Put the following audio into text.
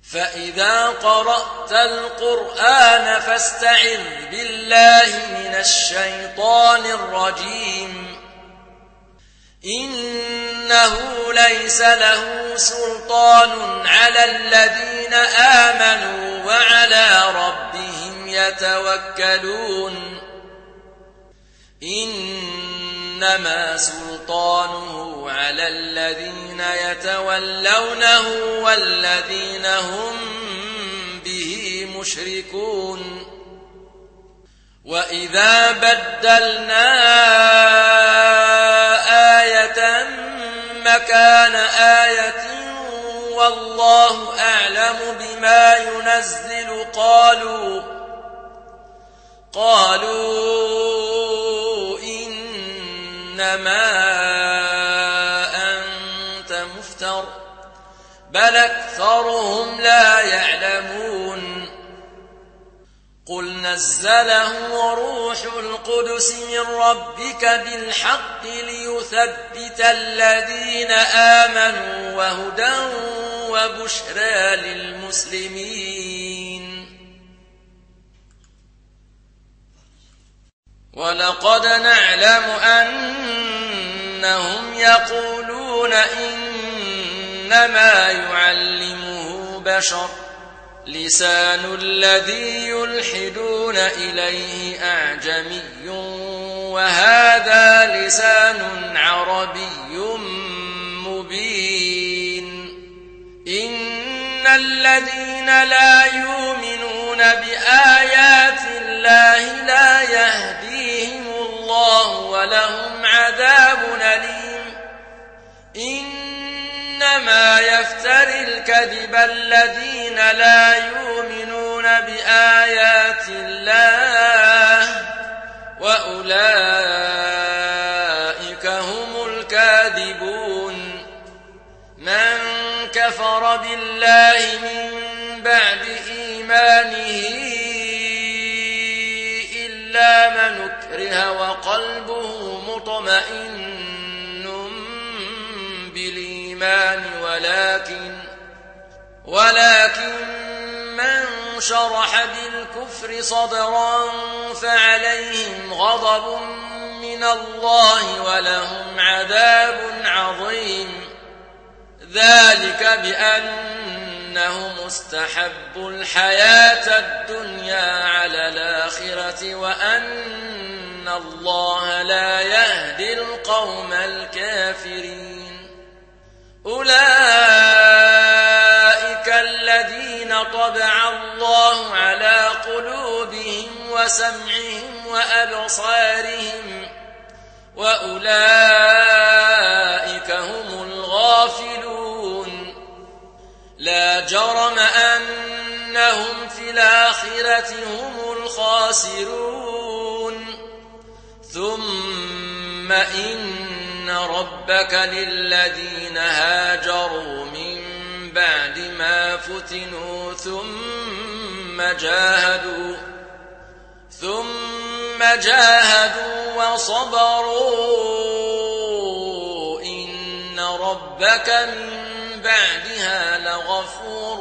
فإذا قرأت القرآن فاستعذ بالله من الشيطان الرجيم إنه ليس له سلطان على الذين آمنوا وعلى ربهم يتوكلون إنما سلطانه على الذين يتولونه والذين هم به مشركون وإذا بدلنا آية مكان آية والله أعلم بما ينزل قالوا إنما أنت مفتر بل أكثرهم لا يعلمون قل نزله روح القدس من ربك بالحق ليثبت الذين آمنوا وهدى وبشرى للمسلمين ولقد نعلم أنهم يقولون إنما يعلمه بشر لسان الذي يلحدون إليه أعجمي وهذا لسان عربي مبين إن الذين لا يؤمنون بآيات الله لا يهديهم الله ولهم عذاب أليم إنما يفتري الكذب الذين لا يؤمنون بآيات الله وأولئك هم الكاذبون من كفر بالله من بعد إيمانه إلا من أكره وقلبه مطمئن بالإيمان ولكن من شرح بالكفر صدرا فعليهم غضب من الله ولهم عذاب عظيم ذلك بأنهم استحبوا الحياة الدنيا على الآخرة وأن الله لا يهدي القوم الكافرين أولئك الذين طبع الله على قلوبهم وسمعهم وأبصارهم وأولئك هم الغافلون لا جرم أنهم في الآخرة هم الخاسرون ثم إن ربك للذين هاجروا من بعد ما فتنوا ثم جاهدوا وصبروا إن ربك من بعدها لغفور